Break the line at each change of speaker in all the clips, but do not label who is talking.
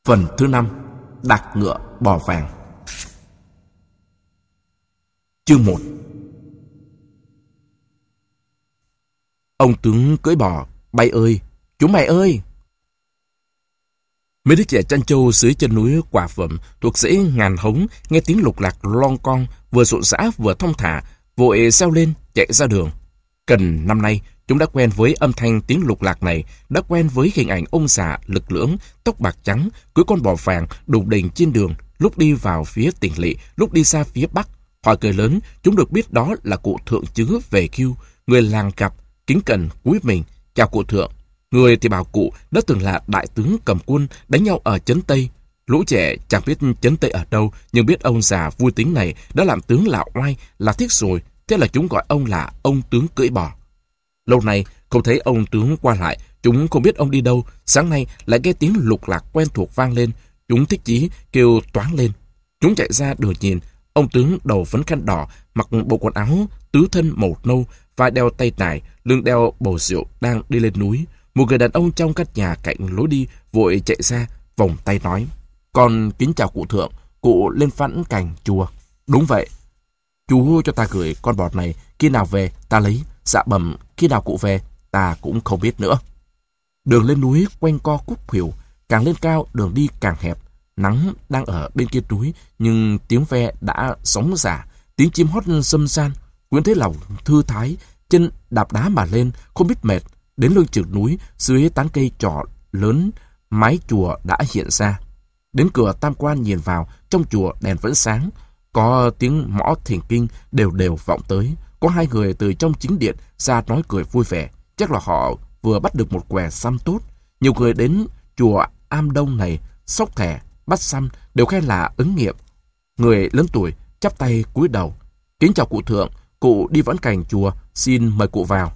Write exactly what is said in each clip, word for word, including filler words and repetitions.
Phần thứ năm. Đạc ngựa bò vàng. Chương một. Ông tướng cưỡi bò, bay ơi, chúng mày ơi! Mấy đứa trẻ chăn trâu dưới chân núi Quả Phẩm thuộc dãy Ngàn Hống nghe tiếng lục lạc lon con, vừa rộn rã vừa thong thả, vội reo lên chạy ra đường. Cần năm nay, chúng đã quen với âm thanh tiếng lục lạc này, đã quen với hình ảnh ông già lực lưỡng, tóc bạc trắng, cưỡi con bò vàng đùng đỉnh trên đường, lúc đi vào phía Tỉnh Lỵ, lúc đi ra phía Bắc. Họ cười lớn, chúng được biết đó là cụ thượng chứ về hưu, người làng gặp, kính cẩn cúi mình, chào cụ thượng. Người thì bảo cụ đã từng là đại tướng cầm quân đánh nhau ở Trấn Tây. Lũ trẻ chẳng biết Trấn Tây ở đâu, nhưng biết ông già vui tính này đã làm tướng là oai, là thích rồi, thế là chúng gọi ông là ông tướng cưỡi bò. Lâu nay không thấy ông tướng qua lại, chúng không biết ông đi đâu. Sáng nay lại nghe tiếng lục lạc quen thuộc vang lên, chúng thích chí kêu toáng lên. Chúng chạy ra đường nhìn, ông tướng đầu phấn khăn đỏ, mặc bộ quần áo tứ thân màu nâu, vai đeo tay nải, lưng đeo bầu rượu đang đi lên núi. Một người đàn ông trong căn nhà cạnh lối đi vội chạy ra, vòng tay nói: "Con kính chào cụ thượng, cụ lên phẵn cành chùa." "Đúng vậy. Chú cho ta gửi con bò này, khi nào về ta lấy." "Dạ bẩm, khi nào cụ về ta cũng không biết nữa." Đường lên núi quanh co khúc khuỷu, càng lên cao đường đi càng hẹp. Nắng đang ở bên kia núi, nhưng tiếng ve đã sóng giả, tiếng chim hót râm ran. Nguyễn thấy lòng thư thái, chân đạp đá mà lên, không biết mệt. Đến lưng chừng núi, dưới tán cây trọ lớn, mái chùa đã hiện ra. Đến cửa tam quan nhìn vào, trong chùa đèn vẫn sáng, có tiếng mõ thỉnh kinh đều đều vọng tới. Có hai người từ trong chính điện ra nói cười vui vẻ, chắc là họ vừa bắt được một què săm tốt. Nhiều người đến chùa Am Đông này xốc thẻ bắt săm đều khen là ứng nghiệm. Người lớn tuổi chắp tay cúi đầu: "Kính chào cụ thượng, cụ đi vẫn cành chùa, xin mời cụ vào."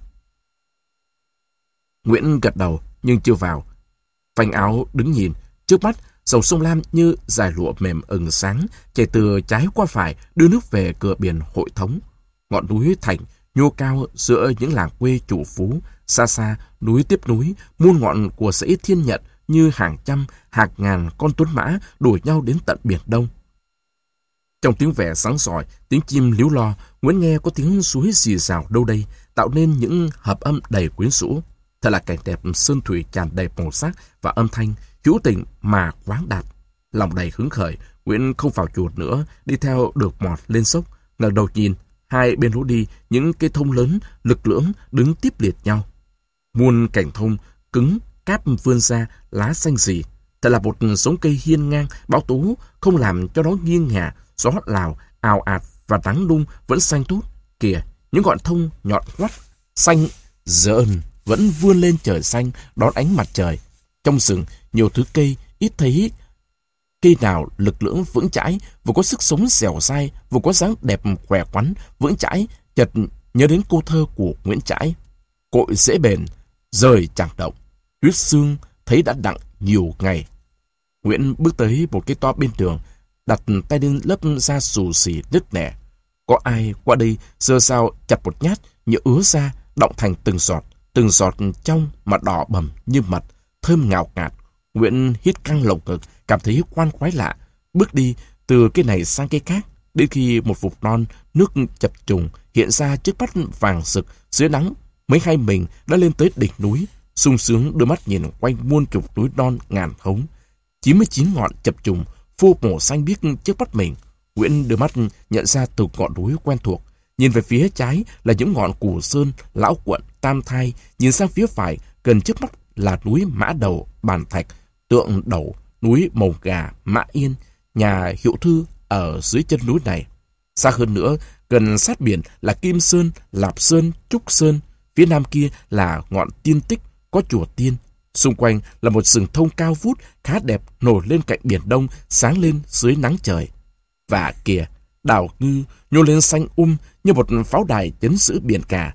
Nguyễn gật đầu nhưng chưa vào. Vành áo đứng nhìn, trước mắt dòng sông Lam như dải lụa mềm ửng sáng chảy từ trái qua phải, đưa nước về cửa biển Hội Thống. Ngọn núi Thành nhô cao giữa những làng quê chủ phú, xa xa núi tiếp núi, muôn ngọn của dãy Thiên Nhật như hàng trăm hàng ngàn con tuấn mã đuổi nhau đến tận biển Đông. Trong tiếng vẻ sáng sỏi, tiếng chim líu lo, Nguyễn nghe có tiếng suối rì rào đâu đây, tạo nên những hợp âm đầy quyến rũ. Thật là cảnh đẹp sơn thủy tràn đầy màu sắc và âm thanh, hữu tình mà khoáng đạt. Lòng đầy hứng khởi, Nguyễn không vào chùa nữa, đi theo được mọt lên sốc, ngẩng đầu nhìn, hai bên lối đi những cây thông lớn lực lưỡng đứng tiếp liệt nhau. Muôn cành thông cứng cáp vươn ra, lá xanh rì. Thật là một giống cây hiên ngang bão tố, không làm cho nó nghiêng ngả. Gió lào ào ạt và nắng nung vẫn xanh tốt. Kìa, những ngọn thông nhọn hoắt xanh rợn vẫn vươn lên trời xanh đón ánh mặt trời. Trong rừng nhiều thứ cây ít thấy cây nào lực lưỡng vững chãi, vừa có sức sống dẻo dai, vừa có dáng đẹp khỏe khoắn vững chãi. Chợt nhớ đến câu thơ của Nguyễn Trãi: "Cội dễ bền, rời chẳng động, huyết xương thấy đã đặng nhiều ngày." Nguyễn bước tới một cái to bên đường, đặt tay lên lớp da xù xì nứt nẻ. Có ai qua đây giơ dao chặt một nhát, như ứa ra đọng thành từng giọt, từng giọt trong mà đỏ bầm như mật, thơm ngào ngạt. Nguyễn hít căng lồng ngực, cảm thấy khoan khoái lạ, bước đi từ cái này sang cái khác, đến khi một vùng non nước chập trùng hiện ra trước mắt vàng rực dưới nắng, mấy hai mình đã lên tới đỉnh núi, sung sướng đưa mắt nhìn quanh muôn chục núi non Ngàn Hống, chín mươi chín ngọn chập trùng phô màu xanh biếc trước mắt mình. Nguyễn đưa mắt nhận ra từ ngọn núi quen thuộc, nhìn về phía trái là những ngọn Củ Sơn, Lão Quận, Tam Thai, nhìn sang phía phải gần trước mắt là núi Mã Đầu, Bàn Thạch, Tượng Đẩu, núi Mồng Gà, Mã Yên, nhà Hiệu Thư ở dưới chân núi này. Xa hơn nữa, gần sát biển là Kim Sơn, Lạp Sơn, Trúc Sơn, phía nam kia là ngọn Tiên Tích, có chùa Tiên. Xung quanh là một rừng thông cao vút khá đẹp nổi lên cạnh biển Đông, sáng lên dưới nắng trời. Và kìa, đảo Ngư nhô lên xanh um như một pháo đài chấn giữ biển cả.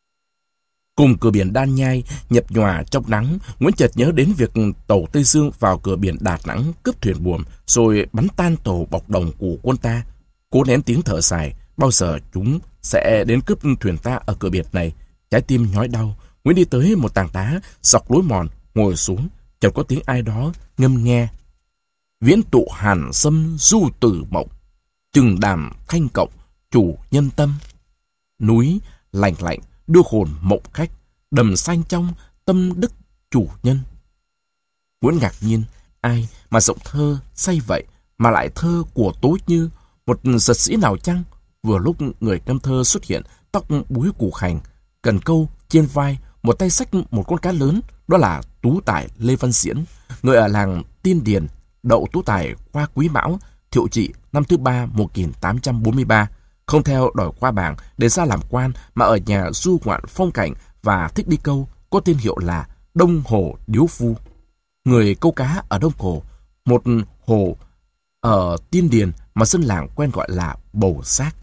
Cùng cửa biển Đan Nhai nhập nhòa trong nắng, Nguyễn chợt nhớ đến việc tàu Tây Dương vào cửa biển Đà Nẵng cướp thuyền buồm rồi bắn tan tàu bọc đồng của quân ta. Cố nén tiếng thở dài, bao giờ chúng sẽ đến cướp thuyền ta ở cửa biển này. Trái tim nhói đau, Nguyễn đi tới một tảng đá dọc lối mòn, ngồi xuống. Chợt có tiếng ai đó ngâm nghe: Viễn tụ hàn sâm du tử mộng, chừng đàm thanh cộng, chủ nhân tâm. Núi lạnh lạnh đưa hồn mộng khách, đầm xanh trong tâm đức chủ nhân. Nguyễn ngạc nhiên, ai mà giọng thơ say vậy, mà lại thơ của Tố Như, một giật sĩ nào chăng? Vừa lúc người ngâm thơ xuất hiện, tóc búi củ khành, cần câu trên vai, một tay xách một con cá lớn, đó là Tú Tài Lê Văn Diễn, người ở làng Tiên Điền, đậu Tú Tài qua Quý Mão, Thiệu Trị năm thứ ba một nghìn tám trăm bốn mươi ba, không theo đòi qua bảng để ra làm quan, mà ở nhà du ngoạn phong cảnh và thích đi câu, có tên hiệu là Đông Hồ Điếu Phu. Người câu cá ở Đông Hồ, một hồ ở Tiên Điền mà dân làng quen gọi là Bầu Xác.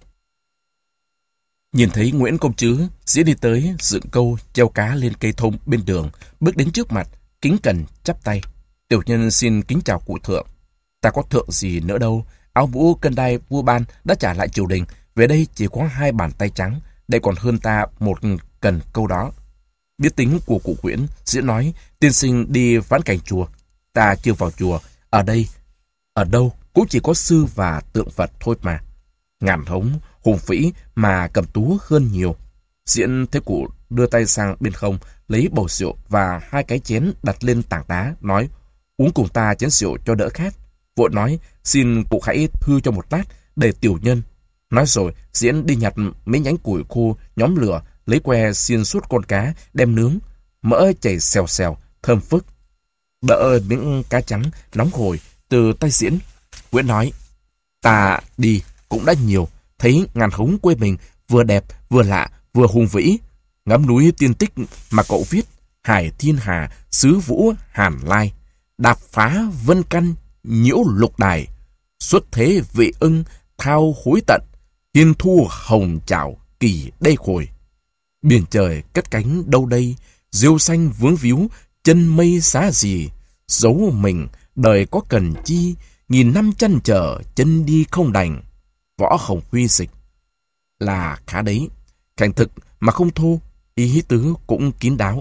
Nhìn thấy Nguyễn Công Trứ, Diễn đi tới dựng câu treo cá lên cây thông bên đường, bước đến trước mặt, kính cẩn chắp tay. Tiểu nhân xin kính chào cụ thượng. Ta có thượng gì nữa đâu, áo mũ cân đai vua ban đã trả lại triều đình, về đây chỉ có hai bàn tay trắng, đây còn hơn ta một cần câu đó. Biết tính của cụ Nguyễn, Diễn nói, tiên sinh đi vãn cảnh chùa, ta chưa vào chùa, ở đây, ở đâu cũng chỉ có sư và tượng Phật thôi mà. Ngàn hống, hùng vĩ mà cầm tú hơn nhiều. Diễn thấy cụ đưa tay sang bên không, lấy bầu rượu và hai cái chén đặt lên tảng đá, nói, uống cùng ta chén rượu cho đỡ khát. Vội nói, xin cụ hãy thư cho một lát, để tiểu nhân. Nói rồi, Diễn đi nhặt mấy nhánh củi khô, nhóm lửa, lấy que xiên suốt con cá, đem nướng, mỡ chảy xèo xèo, thơm phức. Đỡ miếng cá trắng, nóng hổi, từ tay Diễn. Nguyễn nói, ta đi cũng đã nhiều, thấy ngàn hống quê mình vừa đẹp, vừa lạ, vừa hùng vĩ. Ngắm núi tiên tích mà cậu viết, Hải Thiên Hà, Xứ Vũ Hàn Lai, đạp phá vân căn, nhiễu lục đài, xuất thế vị ưng, thao hối tận, hiên thu hồng chảo, kỳ đây khồi. Biển trời cất cánh đâu đây, diêu xanh vướng víu, chân mây xá gì, giấu mình, đời có cần chi, nghìn năm chăn trở, chân đi không đành. Võ Hồng Huy dịch là khá đấy, thành thực mà không thô, ý tứ cũng kín đáo.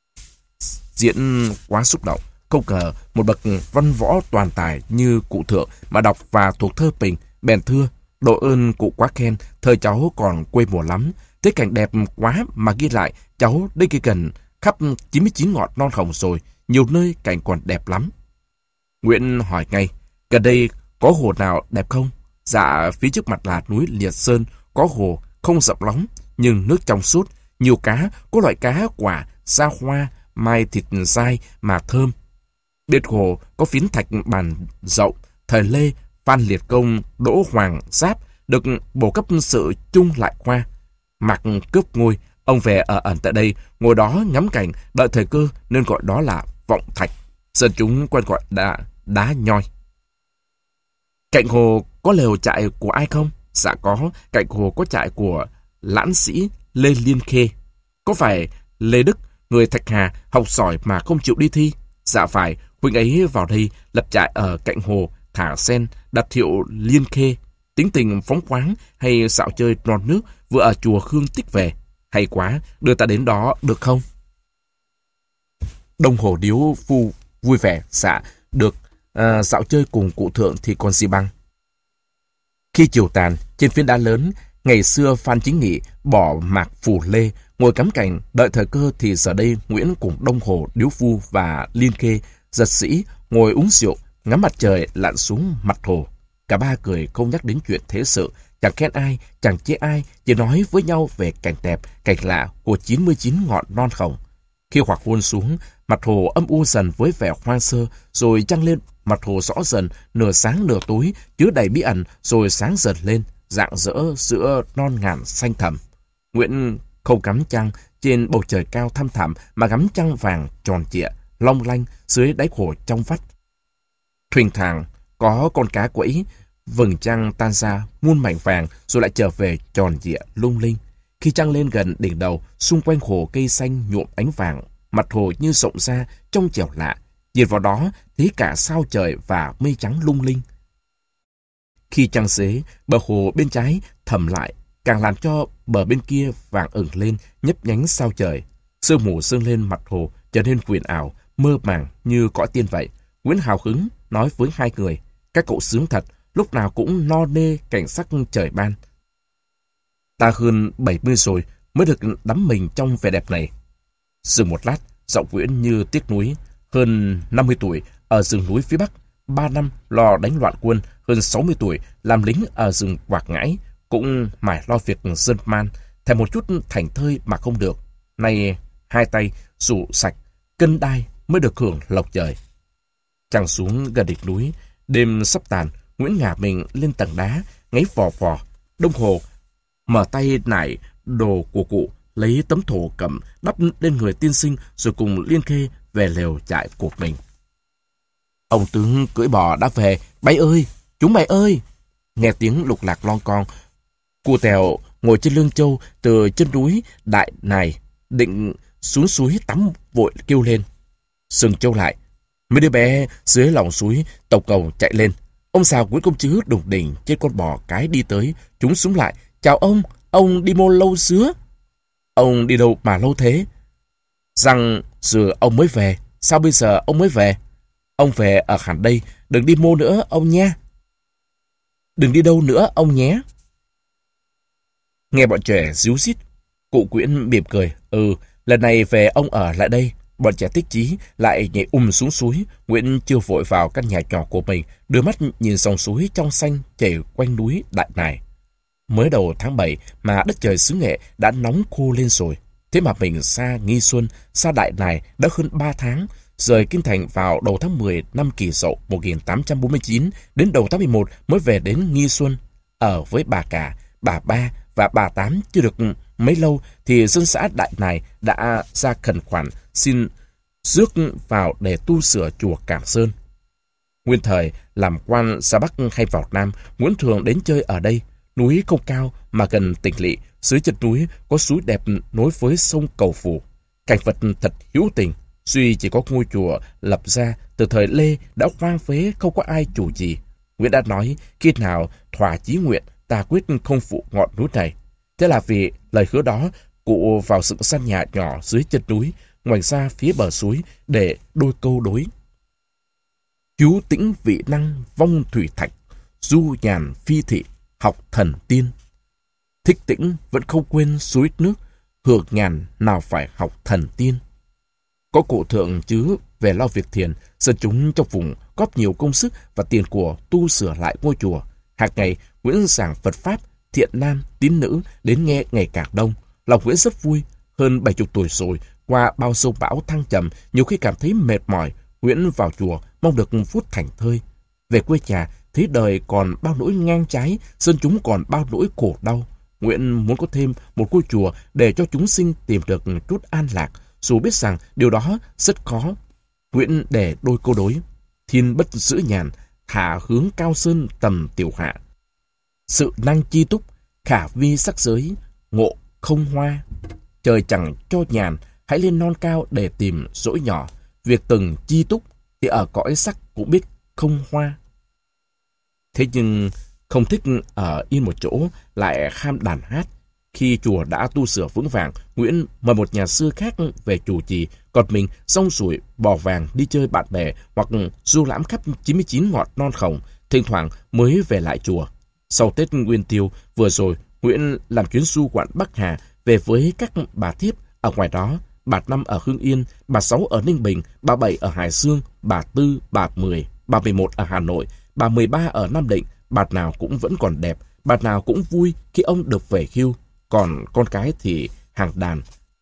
Diễn quá xúc động, không ngờ một bậc văn võ toàn tài như cụ thượng mà đọc và thuộc thơ bình, bèn thưa, độ ơn cụ quá khen, thời cháu còn quê mùa lắm, thế cảnh đẹp quá mà ghi lại, cháu đây kia gần khắp chín mươi chín ngọn non hồng rồi, nhiều nơi cảnh còn đẹp lắm. Nguyễn hỏi ngay, gần đây có hồ nào đẹp không? Dạ, phía trước mặt là núi Liệt Sơn, có hồ không rộng lắm, nhưng nước trong suốt, nhiều cá, có loại cá quả, sa hoa, mai thịt dai mà thơm. Bên hồ có phiến thạch bàn rộng, thời Lê, Phan Liệt Công, Đỗ Hoàng Giáp được bổ cấp sự chung lại khoa. Mạc cướp ngôi, ông về ở ẩn tại đây, ngồi đó ngắm cảnh, đợi thời cơ nên gọi đó là Vọng Thạch. Dân chúng quen gọi đá, đá nhoi. Cạnh hồ có lều trại của ai không? Dạ có, cạnh hồ có trại của lãn sĩ Lê Liên Khê. Có phải Lê Đức, người Thạch Hà, học giỏi mà không chịu đi thi? Dạ phải, huynh ấy vào đây lập trại ở cạnh hồ, thả sen, đặt hiệu Liên Khê. Tính tình phóng khoáng hay dạo chơi non nước, vừa ở chùa Hương Tích về. Hay quá, đưa ta đến đó được không? Đông Hồ Điếu Phu vui vẻ, dạ, được, à, dạo chơi cùng cụ thượng thì còn gì bằng. Khi chiều tàn, trên phiến đá lớn, ngày xưa Phan Chính Nghị bỏ mạc phủ lê, ngồi cắm cảnh, đợi thời cơ thì giờ đây Nguyễn cùng Đông Hồ Điếu Phu và Liên Khê, giật sĩ, ngồi uống rượu, ngắm mặt trời lặn xuống mặt hồ. Cả ba cười không nhắc đến chuyện thế sự, chẳng khen ai, chẳng chê ai, chỉ nói với nhau về cảnh đẹp, cảnh lạ của chín mươi chín ngọn non hồng. Khi hoàng hôn xuống, mặt hồ âm u dần với vẻ hoang sơ, rồi trăng lên, mặt hồ rõ dần, nửa sáng nửa tối, chứa đầy bí ẩn, rồi sáng dần lên, rạng rỡ giữa non ngàn xanh thẳm. Nguyễn không ngắm trăng trên bầu trời cao thăm thẳm, mà ngắm trăng vàng tròn trịa, long lanh dưới đáy hồ trong vắt. Thuyền thang có con cá quẫy, vầng trăng tan ra muôn mảnh vàng, rồi lại trở về tròn trịa lung linh. Khi trăng lên gần đỉnh đầu, xung quanh hồ cây xanh nhuộm ánh vàng, mặt hồ như rộng ra trong trẻo lạ. Nhìn vào đó thấy cả sao trời và mây trắng lung linh. Khi trăng xế, bờ hồ bên trái thầm lại, càng làm cho bờ bên kia vàng ửng lên, nhấp nhánh sao trời. Sương mù sương lên mặt hồ, trở nên huyền ảo, mơ màng như cõi tiên vậy. Nguyễn hào hứng nói với hai người, các cậu sướng thật, lúc nào cũng no nê cảnh sắc trời ban. Ta hơn bảy mươi rồi mới được đắm mình trong vẻ đẹp này. Dừng một lát, giọng Nguyễn như tiếc nuối. Hơn năm mươi tuổi, ở rừng núi phía Bắc, ba năm lo đánh loạn quân, hơn sáu mươi tuổi, làm lính ở rừng Quảng Ngãi, cũng mải lo việc dân man, thèm một chút thảnh thơi mà không được. Nay hai tay rủ sạch, cân đai mới được hưởng lộc trời. Trăng xuống gần đỉnh núi, đêm sắp tàn, Nguyễn ngả mình lên tầng đá, ngáy vò vò. Đông Hồ mở tay nải đồ của cụ, lấy tấm thổ cẩm đắp lên người tiên sinh, rồi cùng Liên Khê về lều trại của mình. Ông tướng cưỡi bò đã về. Bay ơi! Chúng mày ơi! Nghe tiếng lục lạc lon con. Cu Tèo ngồi trên lưng trâu từ chân núi đại này, định xuống suối tắm vội kêu lên. Sừng trâu lại. Mấy đứa bé dưới lòng suối tộc cầu chạy lên. Ông Sào Nguyễn Công Trứ đùng đỉnh trên con bò cái đi tới. Chúng súng lại. Chào ông! Ông đi mô lâu xứa? Ông đi đâu mà lâu thế? Rằng giờ ông mới về. Sao bây giờ ông mới về? Ông về ở hẳn đây. Đừng đi mô nữa ông nha. Đừng đi đâu nữa ông nhé. Nghe bọn trẻ ríu rít, cụ Quyễn mỉm cười. Ừ, lần này về ông ở lại đây. Bọn trẻ thích chí lại nhảy um xuống suối. Nguyễn chưa vội vào căn nhà nhỏ của mình, đưa mắt nhìn dòng suối trong xanh chảy quanh núi đại này. Mới đầu tháng bảy mà đất trời xứ Nghệ đã nóng khô lên rồi. Thế mà mình xa Nghi Xuân, xa đại này đã hơn ba tháng. Rời Kinh Thành vào đầu tháng mười năm Kỷ Dậu một nghìn tám trăm bốn mươi chín, đến đầu tháng mười một mới về đến Nghi Xuân. Ở với bà cả, bà ba và bà Tám chưa được mấy lâu thì dân xã đại này đã ra khẩn khoản xin rước vào để tu sửa chùa Cảng Sơn. Nguyên thời làm quan ra Bắc hay vào Nam, Nguyễn thường đến chơi ở đây. Núi không cao mà gần tỉnh lỵ, dưới chân núi có suối đẹp nối với sông Cầu Phù. Cảnh vật thật hữu tình. Duy chỉ có ngôi chùa lập ra từ thời Lê đã hoang phế, không có ai chủ gì. Nguyễn đã nói khi nào thỏa chí nguyện ta quyết không phụ ngọn núi này. Thế là vì lời hứa đó, cụ vào dựng căn nhà nhỏ dưới chân núi, ngoảnh ra phía bờ suối để đôi câu đối. Cứu tĩnh vị năng vong thủy thạch, du nhàn phi thị học thần tiên. Thích tĩnh vẫn không quên suối nước, hưởng nhàn nào phải học thần tiên. Có cụ thượng chứ về lo việc thiền, dân chúng trong vùng góp nhiều công sức và tiền của tu sửa lại ngôi chùa. Hàng ngày Nguyễn giảng Phật pháp, thiện nam tín nữ đến nghe ngày càng đông. Lòng Nguyễn rất vui. Hơn bảy chục tuổi rồi, qua bao sông bão thăng trầm, nhiều khi cảm thấy mệt mỏi, Nguyễn vào chùa mong được phút thảnh thơi. Về quê nhà thấy đời còn bao nỗi ngang trái, dân chúng còn bao nỗi khổ đau. Nguyễn muốn có thêm một ngôi chùa để cho chúng sinh tìm được chút an lạc, dù biết rằng điều đó rất khó. Nguyễn để đôi câu đối. Thiên bất giữ nhàn, thả hướng cao sơn tầm tiểu hạ. Sự năng chi túc, khả vi sắc giới, ngộ không hoa. Trời chẳng cho nhàn, hãy lên non cao để tìm dỗi nhỏ. Việc từng chi túc thì ở cõi sắc cũng biết không hoa. Thế nhưng không thích ở yên một chỗ, lại ham đàn hát. Khi chùa đã tu sửa vững vàng, Nguyễn mời một nhà sư khác về chủ trì, còn mình xông xuổi bò vàng đi chơi bạn bè hoặc du lãm khắp chín mươi chín ngọn non khổng, thỉnh thoảng mới về lại chùa. Sau Tết Nguyên Tiêu vừa rồi, Nguyễn làm chuyến du quán Bắc Hà về với các bà thiếp ở ngoài đó. Bà Năm ở Hưng Yên, bà Sáu ở Ninh Bình, bà Bảy ở Hải Dương, bà Tư, bà Mười, bà Mười Một ở Hà Nội, bà Mười Ba ở Nam Định. Bà nào cũng vẫn còn đẹp, bà nào cũng vui khi ông được về hưu. Còn con cái thì hàng đàn.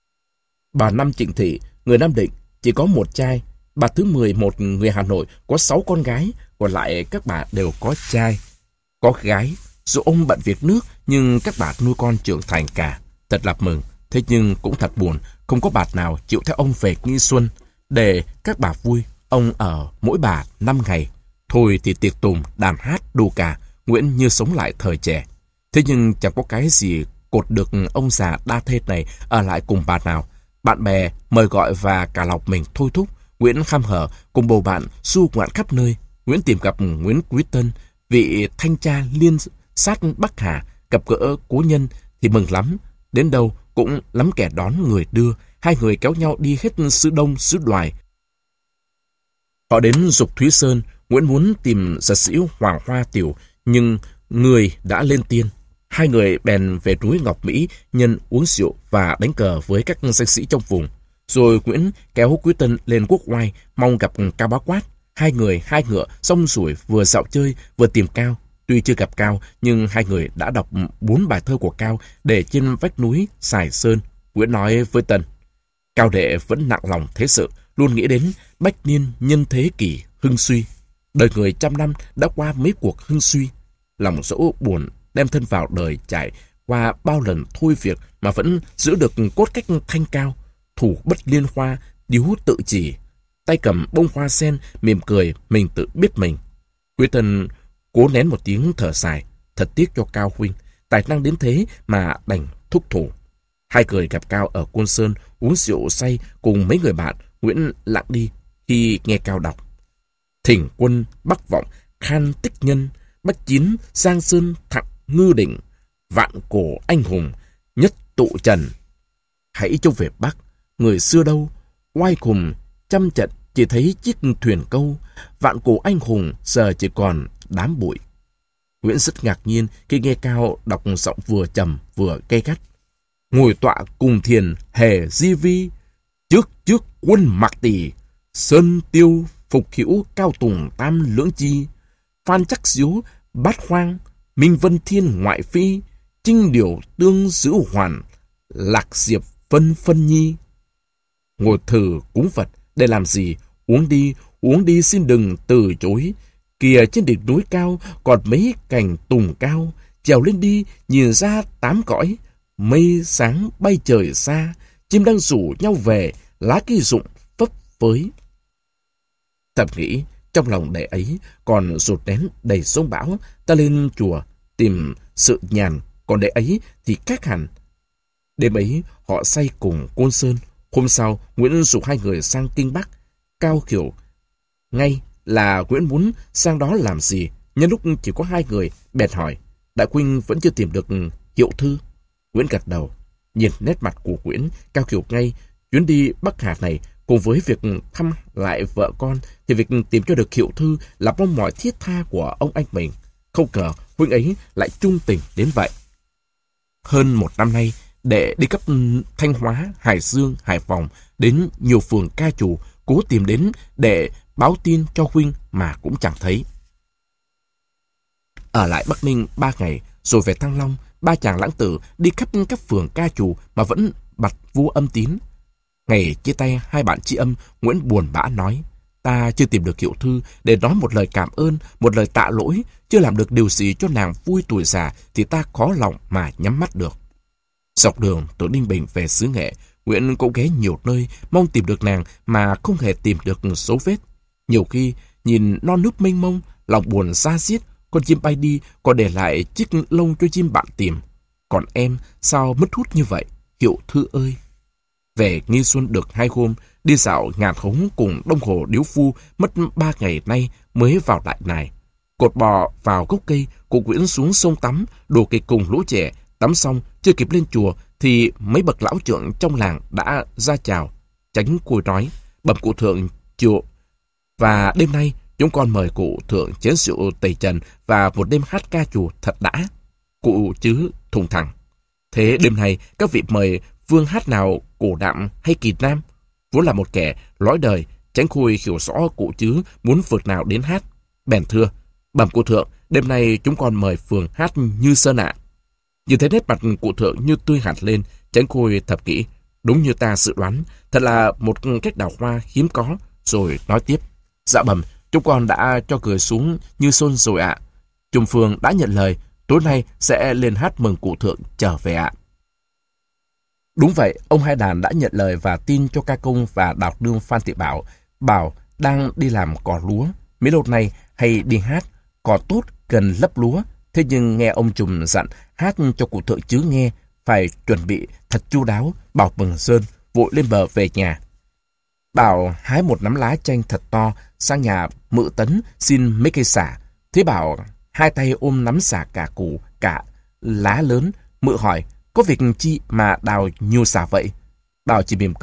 Bà Năm Trịnh Thị, người Nam Định, chỉ có một trai. Bà thứ mười một, người Hà Nội, có sáu con gái. Còn lại các bà đều có trai, có gái. Dù ông bận việc nước, nhưng các bà nuôi con trưởng thành cả. Thật là mừng. Thế nhưng cũng thật buồn, không có bà nào chịu theo ông về Nghi Xuân. Để các bà vui, ông ở mỗi bà năm ngày. Thôi thì tiệc tùng, đàn hát, đù cả. Nguyễn như sống lại thời trẻ. Thế nhưng chẳng có cái gì cột được ông già đa thê này ở lại cùng bà nào. Bạn bè mời gọi và cả lọc mình thôi thúc. Nguyễn kham hở cùng bầu bạn du ngoạn khắp nơi. Nguyễn tìm gặp Nguyễn Quý Tân, vị thanh tra liên sát Bắc Hà, gặp gỡ cố nhân thì mừng lắm. Đến đâu cũng lắm kẻ đón người đưa. Hai người kéo nhau đi hết xứ Đông xứ Đoài. Họ đến Dục Thúy Sơn, Nguyễn muốn tìm giật sĩ Hoàng Hoa Tiểu, nhưng người đã lên tiên. Hai người bèn về núi Ngọc Mỹ nhân uống rượu và đánh cờ với các danh sĩ trong vùng. Rồi Nguyễn kéo Quý Tân lên Quốc Oai, mong gặp Cao Bá Quát. Hai người hai ngựa xong xuổi vừa dạo chơi vừa tìm Cao. Tuy chưa gặp Cao, nhưng hai người đã đọc bốn bài thơ của Cao để trên vách núi Sài Sơn. Nguyễn nói với Tân: Cao đệ vẫn nặng lòng thế sự, luôn nghĩ đến bách niên nhân thế kỷ hưng suy. Đời người trăm năm đã qua mấy cuộc hưng suy. Lòng dẫu buồn đem thân vào đời trải qua bao lần thôi việc mà vẫn giữ được cốt cách thanh cao. Thủ bất liên hoa, điếu tự chỉ. Tay cầm bông hoa sen, mỉm cười, mình tự biết mình. Quý Tân cố nén một tiếng thở dài. Thật tiếc cho Cao huynh, tài năng đến thế mà đành thúc thủ. Hai người gặp Cao ở Côn Sơn, uống rượu say cùng mấy người bạn. Nguyễn lặng đi khi nghe Cao đọc: Thỉnh quân Bắc Vọng, Khan Tích Nhân, Bách Chín, Giang Sơn Thặng Ngư Đỉnh, vạn cổ anh hùng, nhất tụ trần. Hãy trông về Bắc, người xưa đâu, oai khùng, trăm trận chỉ thấy chiếc thuyền câu, vạn cổ anh hùng giờ chỉ còn đám bụi. Nguyễn rất ngạc nhiên khi nghe Cao đọc giọng vừa trầm vừa gay gắt. Ngồi tọa cùng thiền hề di vi, trước trước quân Mạc Tỷ, sơn tiêu phục hữu cao tùng tam lưỡng chi, phan chắc diếu bát hoang, minh vân thiên ngoại phi, trinh điều tương giữ hoàn, lạc diệp phân phân nhi. Ngồi thử cúng Phật để làm gì? Uống đi, uống đi xin đừng từ chối. Kìa trên đỉnh núi cao còn mấy cành tùng cao, trèo lên đi nhìn ra tám cõi. Mây sáng bay trời xa, chim đang rủ nhau về, lá cây rụng phấp phới. Thầm nghĩ trong lòng đệ ấy còn rụt rén đầy sông bão. Ta lên chùa tìm sự nhàn, còn đệ ấy thì khác hẳn. Đêm ấy họ say cùng Côn Sơn. Hôm sau Nguyễn rủ hai người sang Kinh Bắc. Cao hiểu ngay là Nguyễn muốn sang đó làm gì. Nhân lúc chỉ có hai người, bèn hỏi: Đại huynh vẫn chưa tìm được Hiệu Thư? Nguyễn gật đầu. Nhìn nét mặt của Nguyễn, Cao hiểu ngay chuyến đi Bắc Hà này cùng với việc thăm lại vợ con thì việc tìm cho được Hiệu Thư là mong mỏi thiết tha của ông anh mình. Không ngờ huynh ấy lại trung tình đến vậy. Hơn một năm nay, đệ đi khắp Thanh Hóa, Hải Dương, Hải Phòng, đến nhiều phường ca chủ, cố tìm đến để báo tin cho huynh mà cũng chẳng thấy. Ở lại Bắc Ninh ba ngày, rồi về Thăng Long, ba chàng lãng tử đi khắp các phường ca chủ mà vẫn bặt vô âm tín. Ngày chia tay hai bạn tri âm, Nguyễn buồn bã nói: Ta chưa tìm được Hiệu Thư để nói một lời cảm ơn, một lời tạ lỗi, chưa làm được điều gì cho nàng vui tuổi già thì ta khó lòng mà nhắm mắt được. Dọc đường từ Ninh Bình về xứ Nghệ, Nguyễn cũng ghé nhiều nơi mong tìm được nàng mà không hề tìm được dấu vết. Nhiều khi nhìn non nước mênh mông, lòng buồn ra diết. Con chim bay đi còn để lại chiếc lông cho chim bạn tìm. Còn em sao mất hút như vậy, Hiệu Thư ơi? Về Nghi Xuân được hai hôm, đi dạo ngàn hống cùng Đông Hồ Điếu Phu, mất ba ngày nay mới vào lại này. Cột bò vào gốc cây, cụ Nguyễn xuống sông tắm, đồ kịch cùng lũ trẻ. Tắm xong chưa kịp lên chùa thì mấy bậc lão trưởng trong làng đã ra chào. Chánh cùi nói: Bẩm cụ thượng chùa, và đêm nay chúng con mời cụ thượng chén rượu tẩy trần và một đêm hát ca chùa thật đã. Cụ chứ thùng thẳng: Thế đêm nay các vị mời vương hát nào, Cổ Đạm hay Kỳ Nam? Vốn là một kẻ lõi đời, Chánh Khôi hiểu rõ cụ chứ muốn phượt nào đến hát. Bèn thưa: Bẩm cụ thượng, đêm nay chúng con mời phường hát Như Sơn ạ. Nhìn thấy nét mặt cụ thượng như tươi hẳn lên, Chánh Khôi thầm nghĩ: Đúng như ta dự đoán, thật là một cách đào hoa hiếm có. Rồi nói tiếp: Dạ bẩm, chúng con đã cho người xuống Như Sơn rồi ạ. Trung Phương đã nhận lời, tối nay sẽ lên hát mừng cụ thượng trở về ạ. Đúng vậy, ông Hai Đàn đã nhận lời và tin cho ca công và đào đương Phan Thị Bảo. Bảo đang đi làm cỏ lúa, mấy lâu nay hay đi hát, cỏ tốt cần lấp lúa. Thế nhưng nghe ông Trùm dặn hát cho cụ thượng chứ nghe, phải chuẩn bị thật chu đáo. Bảo mừng rơn, vội lên bờ về nhà. Bảo hái một nắm lá chanh thật to, sang nhà Mự Tấn xin mấy cây xả. Thế Bảo hai tay ôm nắm xả cả củ, cả lá lớn. Mự hỏi: Có việc chi mà đào nhiều xả vậy? Bảo chỉ mỉm cười: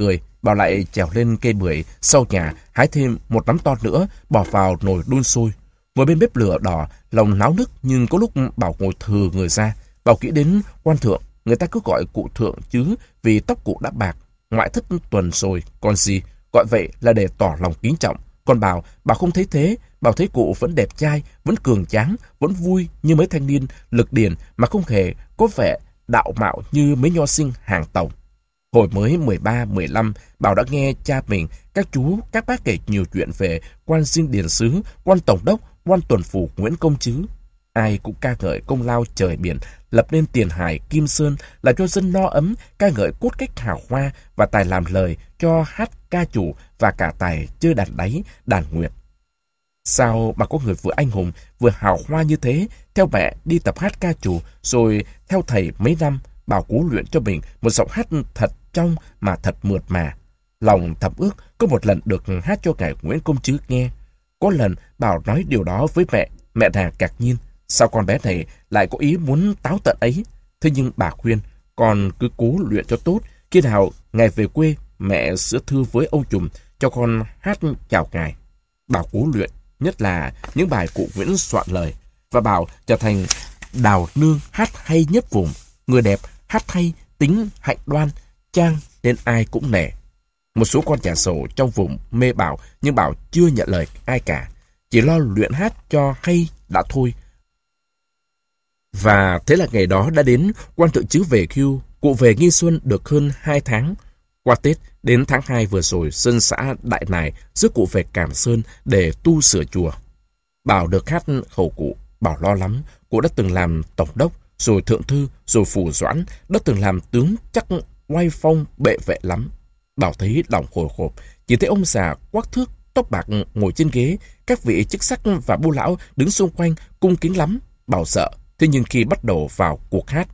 Bảo lại trèo lên cây bưởi sau nhà, hái thêm một nắm to nữa, bỏ vào nồi đun sôi. Ngồi bên bếp lửa đỏ, lòng náo nức, nhưng có lúc Bảo ngồi thừ người ra. Bảo nghĩ đến quan thượng, người ta cứ gọi cụ thượng chứ vì tóc cụ đã bạc, ngoại thất tuần rồi, còn gì, gọi vậy là để tỏ lòng kính trọng. Còn Bảo, Bảo không thấy thế. Bảo thấy cụ vẫn đẹp trai, vẫn cường tráng, vẫn vui như mấy thanh niên lực điền mà không hề có vẻ đạo mạo như mấy nho sinh hàng Tàu. Hồi mới mười ba, mười lăm, Bảo đã nghe cha mình, các chú, các bác kể nhiều chuyện về quan dinh điền sứ, quan tổng đốc, quan tuần phủ Nguyễn Công Trứ. Ai cũng ca ngợi công lao trời biển, lập nên Tiền Hải, Kim Sơn, là cho dân no ấm, ca ngợi cốt cách hào hoa và tài làm lời cho hát ca chủ và cả tài chơi đàn đáy, đàn nguyệt. Sao mà có người vừa anh hùng, vừa hào hoa như thế, theo mẹ đi tập hát ca chủ, rồi theo thầy mấy năm, Bảo cố luyện cho mình một giọng hát thật trong mà thật mượt mà. Lòng thầm ước có một lần được hát cho ngài Nguyễn Công Trứ nghe. Có lần Bảo nói điều đó với mẹ, mẹ nàng ngạc nhiên. Sao con bé này lại có ý muốn táo tận ấy? Thế nhưng bà khuyên, con cứ cố luyện cho tốt. Khi nào ngài về quê, mẹ sửa thư với ông Trùm cho con hát chào ngài. Bảo cố luyện, nhất là những bài cụ Nguyễn soạn lời. Và Bảo trở thành đào nương hát hay nhất vùng. Người đẹp, hát hay, tính hạnh đoan, trang nên ai cũng nể. Một số con nhà giàu trong vùng mê Bảo, nhưng Bảo chưa nhận lời ai cả. Chỉ lo luyện hát cho hay đã thôi. Và thế là ngày đó đã đến, quan thượng Trứ về hưu, cụ về Nghi Xuân được hơn hai tháng. Qua Tết, đến tháng hai vừa rồi, dân xã Đại Nài rước cụ về Càm Sơn để tu sửa chùa. Bảo được hát hầu cụ, Bảo lo lắm. Cụ đã từng làm tổng đốc, rồi thượng thư, rồi phủ doãn, đã từng làm tướng chắc oai phong bệ vệ lắm. Bảo thấy lòng hồi hộp, chỉ thấy ông già quắc thước, tóc bạc ngồi trên ghế, các vị chức sắc và bô lão đứng xung quanh cung kính lắm. Bảo sợ. Thế nhưng khi bắt đầu vào cuộc hát,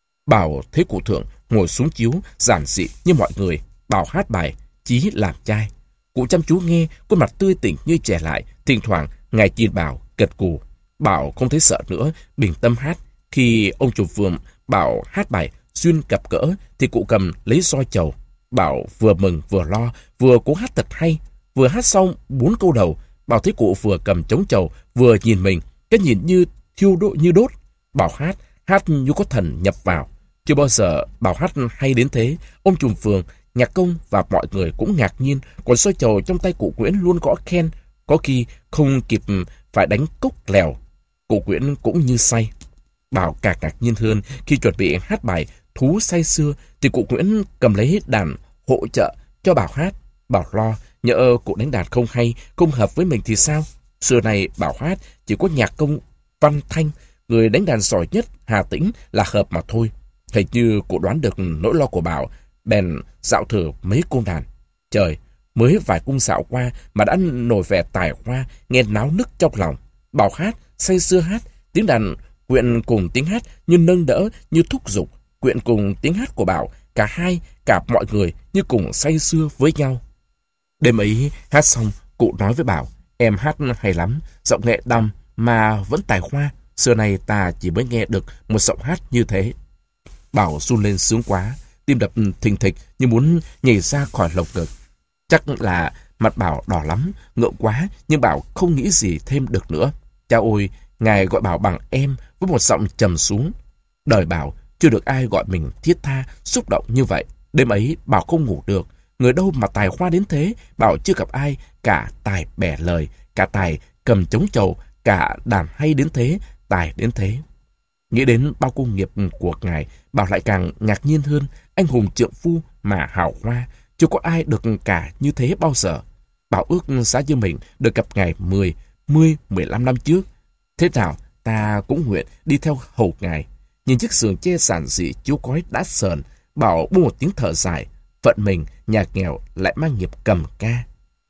Bảo thấy cụ thượng ngồi xuống chiếu, giản dị như mọi người. Bảo hát bài Chí làm trai. Cụ chăm chú nghe, khuôn mặt tươi tỉnh như trẻ lại, thỉnh thoảng ngài nhìn Bảo gật gù. Bảo không thấy sợ nữa, bình tâm hát. Khi ông chủ vườn Bảo hát bài Duyên gặp gỡ thì cụ cầm lấy roi chầu. Bảo vừa mừng vừa lo, vừa cố hát thật hay. Vừa hát xong bốn câu đầu, Bảo thấy cụ vừa cầm trống chầu, vừa nhìn mình, cái nhìn như thiêu đốt như đốt. Bảo hát, hát như có thần nhập vào. Chưa bao giờ Bảo hát hay đến thế. Ông trùm phường, nhạc công và mọi người cũng ngạc nhiên. Còn soi chầu trong tay cụ Nguyễn luôn gõ khen. Có khi không kịp phải đánh cốc lèo, cụ Nguyễn cũng như say. Bảo càng ngạc nhiên hơn khi chuẩn bị hát bài Thú say xưa thì cụ Nguyễn cầm lấy đàn hỗ trợ cho Bảo hát. Bảo lo, nhỡ cụ đánh đàn không hay, không hợp với mình thì sao? Xưa này Bảo hát chỉ có nhạc công Văn Thanh, người đánh đàn giỏi nhất Hà Tĩnh là hợp mà thôi. Hình như cụ đoán được nỗi lo của Bảo, bèn dạo thử mấy cung đàn. Trời, mới vài cung dạo qua mà đã nổi vẻ tài hoa, nghe náo nức trong lòng. Bảo hát, say sưa hát, tiếng đàn quyện cùng tiếng hát như nâng đỡ, như thúc giục, quyện cùng tiếng hát của Bảo, cả hai, cả mọi người như cùng say sưa với nhau. Đêm ấy hát xong, cụ nói với Bảo, em hát hay lắm, giọng nghệ đăm mà vẫn tài hoa. Xưa này ta chỉ mới nghe được một giọng hát như thế. Bảo run lên sướng quá, tim đập thình thịch như muốn nhảy ra khỏi lồng ngực. Chắc là mặt Bảo đỏ lắm, ngượng quá, nhưng Bảo không nghĩ gì thêm được nữa. Cha ôi, ngài gọi Bảo bằng em với một giọng trầm xuống. Đời Bảo chưa được ai gọi mình thiết tha, xúc động như vậy. Đêm ấy Bảo không ngủ được. Người đâu mà tài hoa đến thế. Bảo chưa gặp ai cả tài bẻ lời, cả tài cầm trống chầu, cả đàn hay đến thế, tài đến thế. Nghĩ đến bao công nghiệp của ngài, Bảo lại càng ngạc nhiên hơn. Anh hùng trượng phu mà hào hoa, chưa có ai được cả như thế bao giờ. Bảo ước giá như mình được gặp ngài mười, mười, mười lăm năm trước. Thế nào ta cũng nguyện đi theo hầu ngài. Nhìn chiếc giường che giản dị chiếu cói đã sờn, Bảo buông một tiếng thở dài. Phận mình nhà nghèo lại mang nghiệp cầm ca.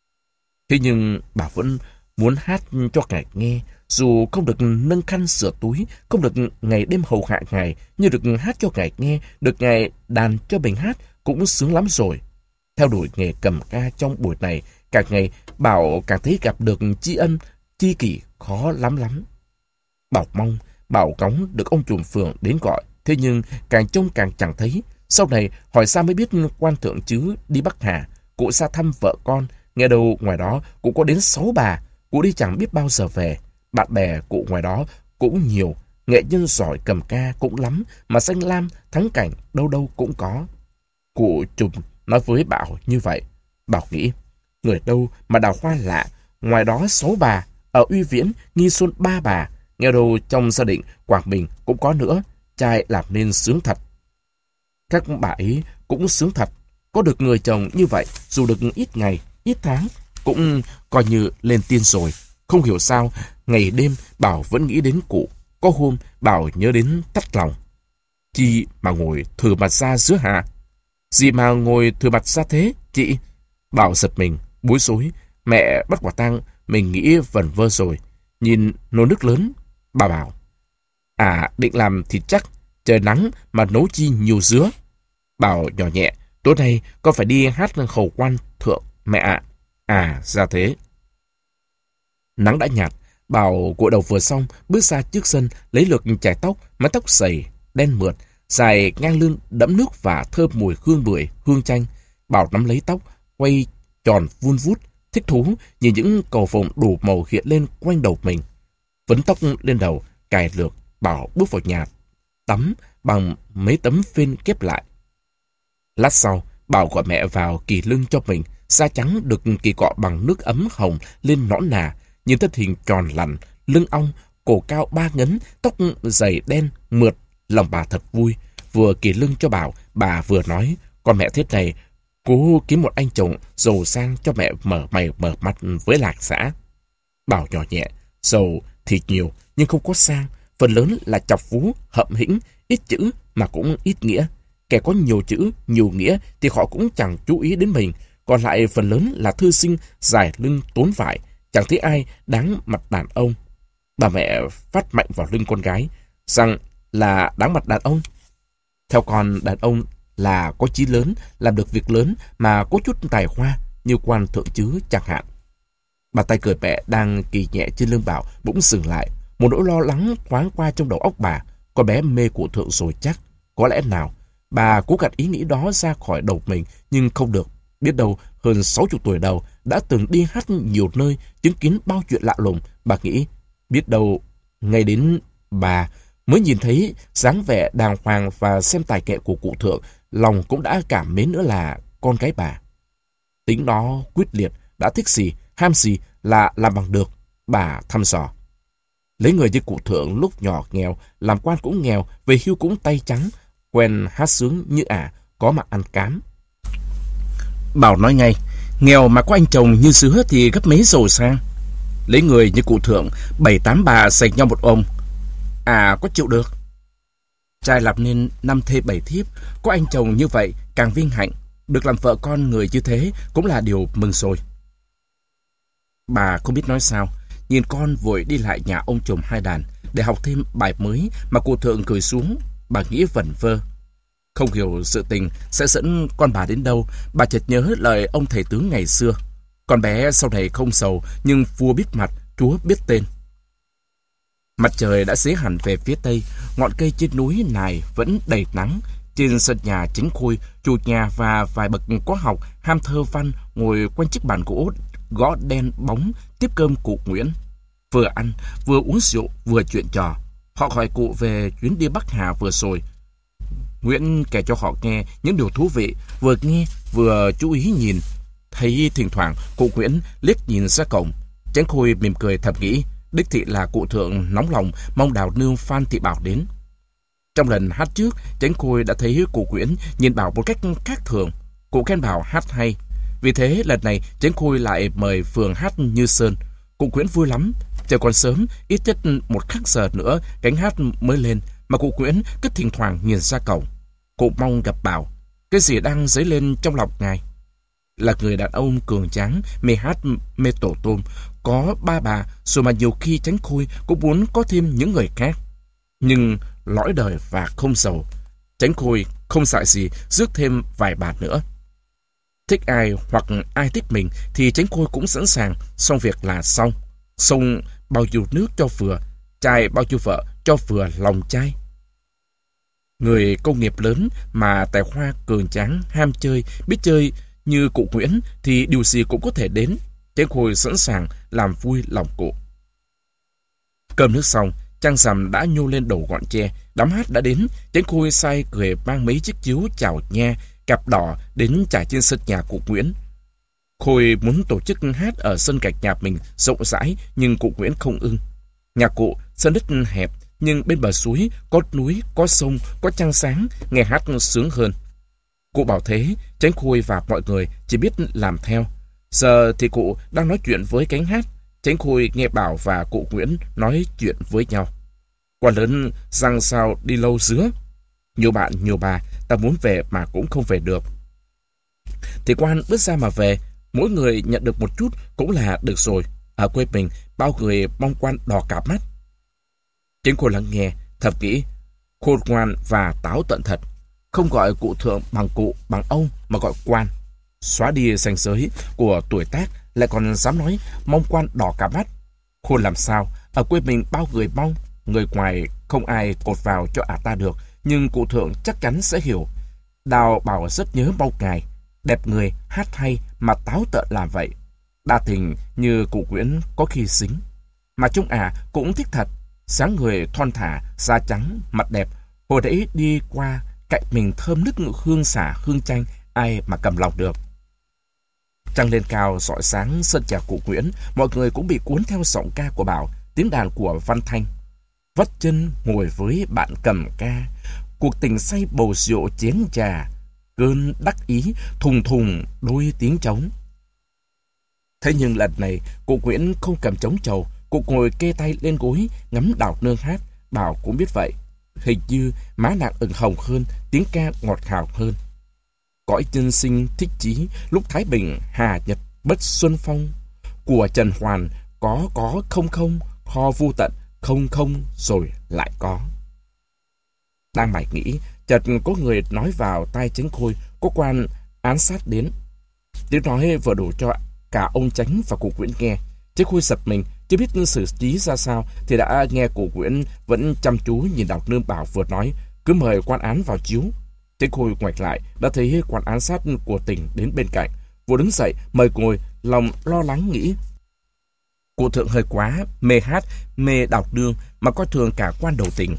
Thế nhưng Bảo vẫn muốn hát cho ngài nghe, dù không được nâng khăn sửa túi, không được ngày đêm hầu hạ ngài, nhưng được hát cho ngài nghe, được ngài đàn cho mình hát cũng sướng lắm rồi. Theo đuổi nghề cầm ca trong buổi này, càng ngày Bảo càng thấy gặp được tri ân, tri kỷ khó lắm lắm. Bảo mong, Bảo cóng được ông trùm phường đến gọi, thế nhưng càng trông càng chẳng thấy. Sau này hỏi ra mới biết quan thượng Trứ đi Bắc Hà, cụ ra thăm vợ con, nghe đâu ngoài đó cũng có đến sáu bà, cụ đi chẳng biết bao giờ về. Bạn bè cụ ngoài đó cũng nhiều, nghệ nhân giỏi cầm ca cũng lắm, mà danh lam, thắng cảnh đâu đâu cũng có. Cụ Trùm nói với Bảo như vậy. Bảo nghĩ, người đâu mà đào hoa lạ, ngoài đó sáu bà, ở Uy Viễn, Nghi Xuân ba bà, nghe đâu trong gia đình Quảng Bình cũng có nữa, trai làm nên sướng thật. Các bà ấy cũng sướng thật, có được người chồng như vậy, dù được ít ngày, ít tháng, cũng coi như lên tiên rồi. Không hiểu sao, ngày đêm Bảo vẫn nghĩ đến cụ. Có hôm Bảo nhớ đến tắt lòng. Chi mà ngồi thừa mặt ra giữa hạ? Gì mà ngồi thừa mặt ra thế, chị? Bảo giật mình, bối rối. Mẹ bắt quả tang, mình nghĩ vẩn vơ rồi. Nhìn nồi nước lớn, bà bảo. À, định làm thịt chắc, trời nắng mà nấu chi nhiều dứa. Bảo nhỏ nhẹ, tối nay con phải đi hát khẩu quan thượng, mẹ ạ. À, ra thế. Nắng đã nhạt, Bảo gội đầu vừa xong, bước ra trước sân, lấy lược chải tóc, mái tóc dày, đen mượt, dài ngang lưng đẫm nước và thơm mùi hương bưởi, hương chanh. Bảo nắm lấy tóc, quay tròn vun vút, thích thú nhìn những cầu vồng đủ màu hiện lên quanh đầu mình. Vấn tóc lên đầu, cài lược, Bảo bước vào nhà tắm bằng mấy tấm phên kép lại. Lát sau, Bảo gọi mẹ vào kỳ lưng cho mình, da trắng được kỳ cọ bằng nước ấm hồng lên nõn nà, nhìn thân hình tròn lành, lưng ong, cổ cao ba ngấn, tóc dày đen mượt, lòng bà thật vui. Vừa kỳ lưng cho Bảo, bà vừa nói, con mẹ thế này, cố kiếm một anh chồng giàu sang cho mẹ mở mày mở mặt với Lạc xã. Bảo nhỏ nhẹ, giàu thì nhiều nhưng không có sang, phần lớn là chọc phú, hậm hĩnh, ít chữ mà cũng ít nghĩa. Kẻ có nhiều chữ, nhiều nghĩa thì họ cũng chẳng chú ý đến mình, còn lại phần lớn là thư sinh dài lưng tốn vải, chẳng thấy ai đáng mặt đàn ông. Bà mẹ phát mạnh vào lưng con gái, rằng là đáng mặt đàn ông. Theo con, đàn ông là có chí lớn, làm được việc lớn mà có chút tài hoa, như quan thượng chứ chẳng hạn. Bàn tay cười mẹ đang kỳ nhẹ trên lưng Bảo bỗng dừng lại. Một nỗi lo lắng thoáng qua trong đầu óc bà. Con bé mê cụ thượng rồi chắc. Có lẽ nào? Bà cố gạt ý nghĩ đó ra khỏi đầu mình, nhưng không được. Biết đâu hơn sáu chục tuổi đầu đã từng đi hát nhiều nơi, chứng kiến bao chuyện lạ lùng. Bà nghĩ, biết đâu ngay đến bà mới nhìn thấy dáng vẻ đàng hoàng và xem tài nghệ của cụ thượng, lòng cũng đã cảm mến nữa là con gái bà. Tính nó quyết liệt, đã thích gì, ham gì là làm bằng được, bà thăm dò. Lấy người như cụ thượng lúc nhỏ nghèo, làm quan cũng nghèo, về hưu cũng tay trắng, quen hát sướng như ả, à, có mặt ăn cám. Bảo nói ngay, nghèo mà có anh chồng như sứa thì gấp mấy rồi sang. Lấy người như cụ thượng, bảy tám bà dành nhau một ông, à có chịu được. Trai lập nên năm thê bảy thiếp, có anh chồng như vậy càng vinh hạnh, được làm vợ con người như thế cũng là điều mừng rồi. Bà không biết nói sao, nhìn con vội đi lại nhà ông chồng hai đàn để học thêm bài mới mà cụ thượng gửi xuống. Bà nghĩ vẩn vơ, không hiểu sự tình sẽ dẫn con bà đến đâu. Bà chợt nhớ lời ông thầy tướng ngày xưa, con bé sau này không giàu nhưng vua biết mặt, chúa biết tên. Mặt trời đã xế hẳn về phía tây, ngọn cây trên núi này vẫn đầy nắng. Trên sân nhà chính Khôi, chủ nhà và vài bậc có học ham thơ văn ngồi quanh chiếc bàn gỗ gõ đen bóng tiếp cơm cụ Nguyễn. Vừa ăn, vừa uống rượu, vừa chuyện trò. Họ hỏi cụ về chuyến đi Bắc Hà vừa rồi. Nguyễn kể cho họ nghe những điều thú vị, vừa nghe vừa chú ý nhìn. Thấy thỉnh thoảng cụ Nguyễn liếc nhìn ra cổng, Chánh Khôi mỉm cười thầm nghĩ, đích thị là cụ thượng nóng lòng mong đào nương Phan Thị Bảo đến. Trong lần hát trước, Chánh Khôi đã thấy cụ Nguyễn nhìn Bảo một cách khác thường. Cụ khen Bảo hát hay. Vì thế lần này Chánh Khôi lại mời phường hát Như Sơn. Cụ Nguyễn vui lắm. Trời còn sớm, ít nhất một khắc giờ nữa cánh hát mới lên, mà cụ Nguyễn cứ thỉnh thoảng nhìn ra cổng. Cụ mong gặp Bảo. Cái gì đang dấy lên trong lòng ngài? Là người đàn ông cường tráng, mê hát mê tổ tôm, có ba bà, rồi mà nhiều khi Chánh Khôi cũng muốn có thêm những người khác. Nhưng lõi đời và không giàu, Chánh Khôi không sợ gì rước thêm vài bà nữa. Thích ai hoặc ai thích mình thì Chánh Khôi cũng sẵn sàng, xong việc là xong. Xông bao nhiêu nước cho vừa, trai bao nhiêu vợ cho vừa lòng trai. Người công nghiệp lớn mà tài hoa cường tráng, ham chơi, biết chơi như cụ Nguyễn thì điều gì cũng có thể đến. Chén Khôi sẵn sàng làm vui lòng cụ. Cơm nước xong, trăng rằm đã nhô lên đầu ngọn tre, đám hát đã đến. Chén Khôi sai người mang mấy chiếc chiếu chào nha, cặp đỏ đến trải trên sân nhà cụ Nguyễn. Khôi muốn tổ chức hát ở sân gạch nhà mình rộng rãi, nhưng cụ Nguyễn không ưng. Nhà cụ sân đất hẹp, nhưng bên bờ suối có núi, có sông, có trăng sáng, nghe hát sướng hơn. Cụ bảo thế, Chén Khôi và mọi người chỉ biết làm theo. Giờ thì cụ đang nói chuyện với cánh hát. Chén Khôi nghe Bảo và cụ Nguyễn nói chuyện với nhau. Quan lớn răng sao đi lâu dứa. Nhiều bạn, nhiều bà, ta muốn về mà cũng không về được. Thì Quan bước ra mà về, mỗi người nhận được một chút cũng là được rồi. Ở quê mình, bao người mong Quan đỏ cả mắt. Chén Khôi lắng nghe, thật kỹ, khôn ngoan và táo tận thật. Không gọi cụ thượng bằng cụ, bằng ông, mà gọi Quan. Xóa đi ranh giới của tuổi tác, lại còn dám nói mong Quan đỏ cả mắt. Khôn làm sao, ở quê mình bao người mong, người ngoài không ai cột vào cho ả ta được, nhưng cụ thượng chắc chắn sẽ hiểu. Đào bảo rất nhớ mong ngài, đẹp người, hát hay mà táo tợn làm vậy. Đa tình như cụ Nguyễn có khi xính. Mà chúng ả cũng thích thật, sáng người thon thả, da trắng, mặt đẹp. Hồi đấy đi qua cạnh mình thơm nức hương xả, hương chanh, ai mà cầm lòng được. Trăng lên cao rọi sáng sân nhà cụ Nguyễn, mọi người cũng bị cuốn theo giọng ca của Bảo, tiếng đàn của Văn Thanh. Vắt chân ngồi với bạn cầm ca, cuộc tình say bầu rượu chén trà, cơn đắc ý thùng thùng đôi tiếng trống. Thế nhưng lần này cụ Nguyễn không cầm trống trầu, cụ ngồi kê tay lên gối ngắm Đào Nương hát. Bảo cũng biết vậy, hình như má nàng ửng hồng hơn, tiếng ca ngọt ngào hơn. Cõi nhân sinh thích chí, lúc Thái Bình hà nhật bất xuân phong, của Trần Hoàn có có không không, kho vô tận không không rồi lại có. Đang mải nghĩ, chợt có người nói vào tai Chén Khôi, có Quan án sát đến. Tiếng nói vừa đủ cho cả ông Chánh và cụ Nguyễn nghe. Chén Khôi giật mình, chưa biết xử trí ra sao thì đã nghe cụ Nguyễn vẫn chăm chú nhìn Đào Nương Bảo vừa nói, cứ mời quan án vào chiếu. Chén Khôi ngoảnh lại, đã thấy quan án sát của tỉnh đến bên cạnh. Vừa đứng dậy mời ngồi, lòng lo lắng nghĩ, cụ thượng hơi quá mê hát, mê Đào Nương mà coi thường cả quan đầu tỉnh.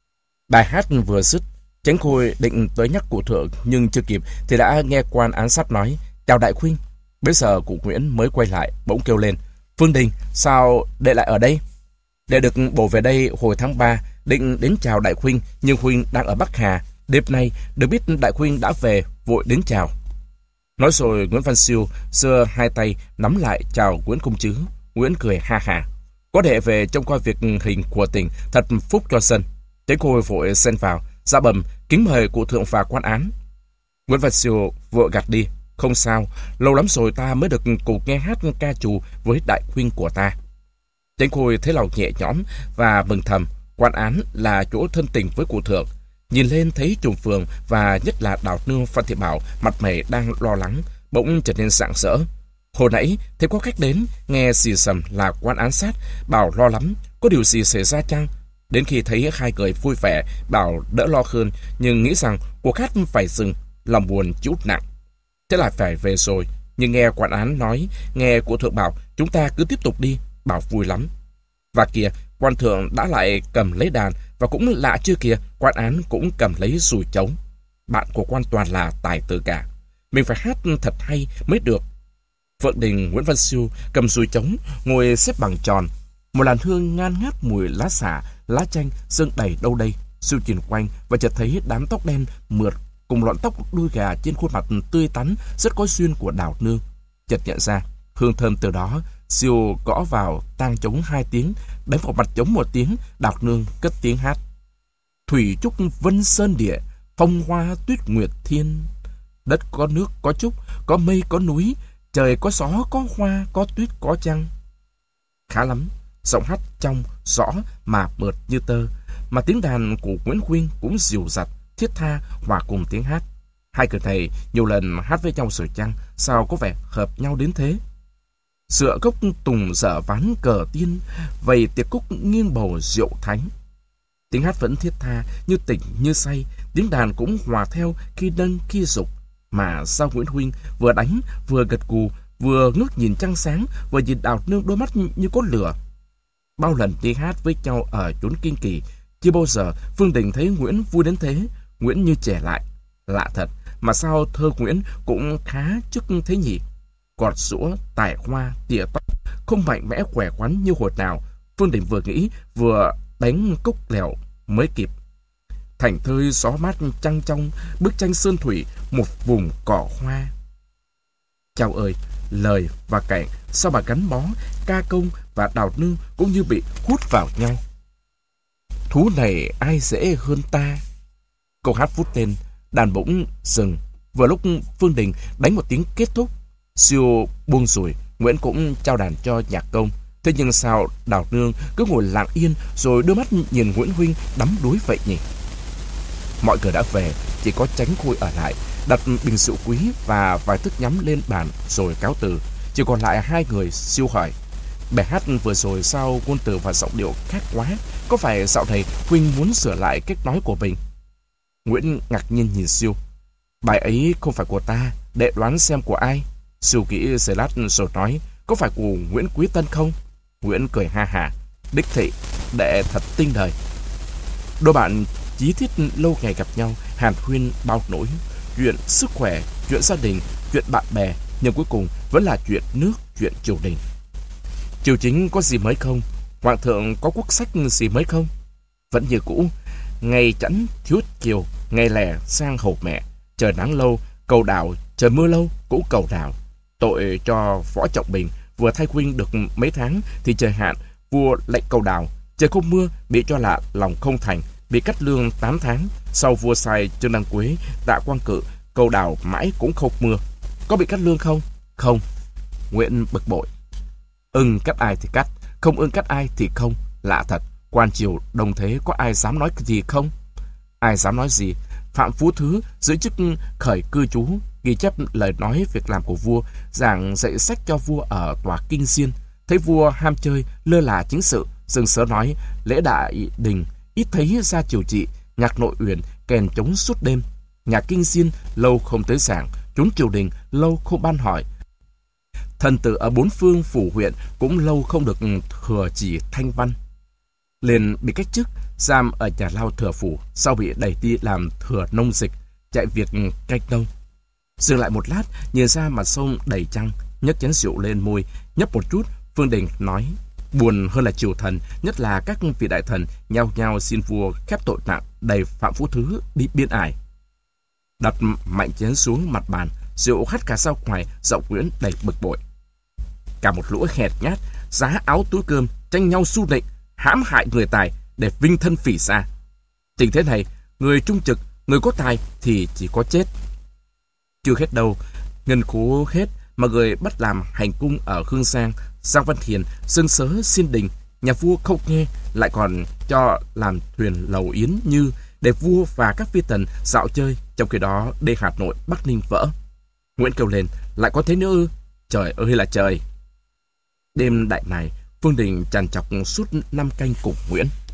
Bài hát vừa dứt, Chén Khôi định tới nhắc cụ thượng, nhưng chưa kịp thì đã nghe quan án sát nói, chào đại khuynh. Bây giờ cụ Nguyễn mới quay lại, bỗng kêu lên, Phương Đình, sao đệ lại ở đây? Đệ được bổ về đây hồi tháng ba, định đến chào đại khuynh, nhưng huynh đang ở Bắc Hà. Đêm nay được biết đại khuynh đã về, vội đến chào. Nói rồi Nguyễn Văn Siêu giơ hai tay nắm lại chào Nguyễn công chứ. Nguyễn cười ha ha, có đệ về trông coi việc hình của tỉnh, thật phúc cho dân. Chén Khôi vội xen vào, dạ bẩm kính mời cụ thượng và quan án. Nguyễn Văn Siêu vội gạt đi, không sao, lâu lắm rồi ta mới được cụ nghe hát ca trù với đại khuynh của ta. Chén Khôi thấy lòng nhẹ nhõm và mừng thầm, quan án là chỗ thân tình với cụ thượng. Nhìn lên thấy Trùng Phường và nhất là Đào Nương Phan Thị Bảo mặt mày đang lo lắng, bỗng trở nên rạng rỡ. Hồi nãy thấy có khách đến, nghe xì xầm là quan án sát, Bảo lo lắm, có điều gì xảy ra chăng? Đến khi thấy hai người vui vẻ, Bảo đỡ lo hơn, nhưng nghĩ rằng cuộc hát phải dừng, lòng buồn chút nặng. Thế là phải về rồi, nhưng nghe quan án nói, nghe của thượng bảo chúng ta cứ tiếp tục đi, Bảo vui lắm. Và kìa, quan thượng đã lại cầm lấy đàn, và cũng lạ chưa kìa, quan án cũng cầm lấy dùi trống. Bạn của quan toàn là tài tử cả, mình phải hát thật hay mới được. Phượng Đình Nguyễn Văn Siêu cầm dùi trống, ngồi xếp bằng tròn. Một làn hương ngan ngát mùi lá xả, lá chanh dâng đầy đâu đây. Siêu nhìn quanh và chợt thấy đám tóc đen mượt cùng lọn tóc đuôi gà trên khuôn mặt tươi tắn rất có duyên của Đào Nương. Chợt nhận ra hương thơm từ đó, Siêu gõ vào tang trống hai tiếng, đánh vào mặt trống một tiếng. Đào Nương cất tiếng hát: Thủy trúc vân sơn địa, phong hoa tuyết nguyệt thiên. Đất có nước có trúc, có mây có núi, trời có gió có hoa, có tuyết có trăng. Khá lắm, giọng hát trong rõ mà mượt như tơ, mà tiếng đàn của Nguyễn Huynh cũng dịu dặt, thiết tha hòa cùng tiếng hát. Hai người này nhiều lần hát với nhau rồi chăng, sao có vẻ hợp nhau đến thế? Dựa gốc tùng dở ván cờ tiên, vầy tiệc cúc nghiêng bầu rượu thánh. Tiếng hát vẫn thiết tha, như tỉnh như say, tiếng đàn cũng hòa theo khi nâng khi dục. Mà sao Nguyễn huynh vừa đánh, vừa gật gù, vừa ngước nhìn trăng sáng, vừa nhìn Đào Nương đôi mắt như có lửa. Bao lần đi hát với nhau ở chốn kinh kỳ, chưa bao giờ Phương Đình thấy Nguyễn vui đến thế. Nguyễn như trẻ lại. Lạ thật, mà sao thơ Nguyễn cũng khá chức thế nhỉ? Gọt giũa, tài hoa, tỉa tóc, không mạnh mẽ khỏe khoắn như hồi nào. Phương Đình vừa nghĩ, vừa đánh cốc lèo mới kịp. Thành thơi gió mát trăng trong, bức tranh sơn thủy, một vùng cỏ hoa. Chao ơi, lời và cảnh sao mà gắn bó, ca công và Đào Nương cũng như bị hút vào nhau. Thú này ai dễ hơn ta? Câu hát vút lên, đàn bỗng dừng. Vừa lúc Phương Đình đánh một tiếng kết thúc, siêu buông rùi, Nguyễn cũng trao đàn cho nhạc công. Thế nhưng sao Đào Nương cứ ngồi lặng yên rồi đôi mắt nhìn Nguyễn huynh đắm đuối vậy nhỉ? Mọi người đã về, chỉ có Chánh Khôi ở lại, đặt bình rượu quý và vài thức nhắm lên bàn rồi cáo từ. Chỉ còn lại hai người. Siêu hỏi: bài hát vừa rồi sao ngôn từ và giọng điệu khác quá? Có phải dạo này huynh muốn sửa lại cách nói của mình? Nguyễn ngạc nhiên nhìn Siêu. Bài ấy không phải của ta, đệ đoán xem của ai? Siêu nghĩ giây lát rồi nói: có phải của Nguyễn Quý Tân không? Nguyễn cười ha hả: đích thị, đệ thật tinh đời. Đôi bạn chí thiết lâu ngày gặp nhau, hàn huyên bao nỗi, chuyện sức khỏe, chuyện gia đình, chuyện bạn bè, nhưng cuối cùng vẫn là chuyện nước, chuyện triều đình. Triều chính có gì mới không? Hoàng thượng có quốc sách gì mới không? Vẫn như cũ, ngày chẵn thiếu chiều, ngày lẻ sang hầu mẹ, trời nắng lâu cầu đảo, trời mưa lâu cũng cầu đảo. Tội cho Võ Trọng Bình, vừa thay huynh được mấy tháng thì trời hạn, vua lệnh cầu đảo, trời không mưa bị cho là lòng không thành, bị cắt lương tám tháng. Sau vua sai Trương Đăng Quế, Tạ Quang Cự, cầu đảo mãi cũng không mưa. Có bị cắt lương không? Không. Nguyễn bực bội: ưng cắt ai thì cắt, không ưng cắt ai thì không. Lạ thật, quan triều đồng thế có ai dám nói gì không? Ai dám nói gì? Phạm Phú Thứ giữ chức khởi cư trú, ghi chép lời nói việc làm của vua, giảng dạy sách cho vua ở tòa Kinh Diên. Thấy vua ham chơi, lơ là chính sự, dừng sớ nói: lễ đại đình ít thấy ra triều trị, nhạc nội uyển kèn trống suốt đêm. Nhà Kinh Diên lâu không tới giảng, chốn triều đình lâu không ban hỏi. Thần tử ở bốn phương phủ huyện cũng lâu không được thừa chỉ thanh văn. Liền bị cách chức, giam ở nhà lao thừa phủ, sau bị đẩy đi làm thừa nông dịch, chạy việc canh nông. Dừng lại một lát, nhìn ra mặt sông đầy trăng, nhấc chén rượu lên môi, nhấp một chút. Phương Đình nói: buồn hơn là triều thần, nhất là các vị đại thần nhao nhao xin vua khép tội nặng, đẩy Phạm Phú Thứ đi biên ải. Đặt mạnh chén xuống mặt bàn, rượu hắt cả ra ngoài, giọng Nguyễn đầy bực bội: cả một lũ hèn nhát, giá áo túi cơm, tranh nhau xu nịnh, hãm hại người tài để vinh thân phỉ xa. Tình thế này, người trung trực, người có tài thì chỉ có chết. Chưa hết đâu, ngân khố hết mà người bắt làm hành cung ở Hương Giang. Giang Văn Hiền xưng sớ xin đình, nhà vua không nghe, lại còn cho làm thuyền lầu yến như để vua và các phi tần dạo chơi. Trong khi đó đê Hà Nội, Bắc Ninh vỡ. Nguyễn kêu lên: lại có thế nữa ư? Trời ơi là trời! Đêm đại này, Phương Đình trằn trọc suốt năm canh cùng Nguyễn.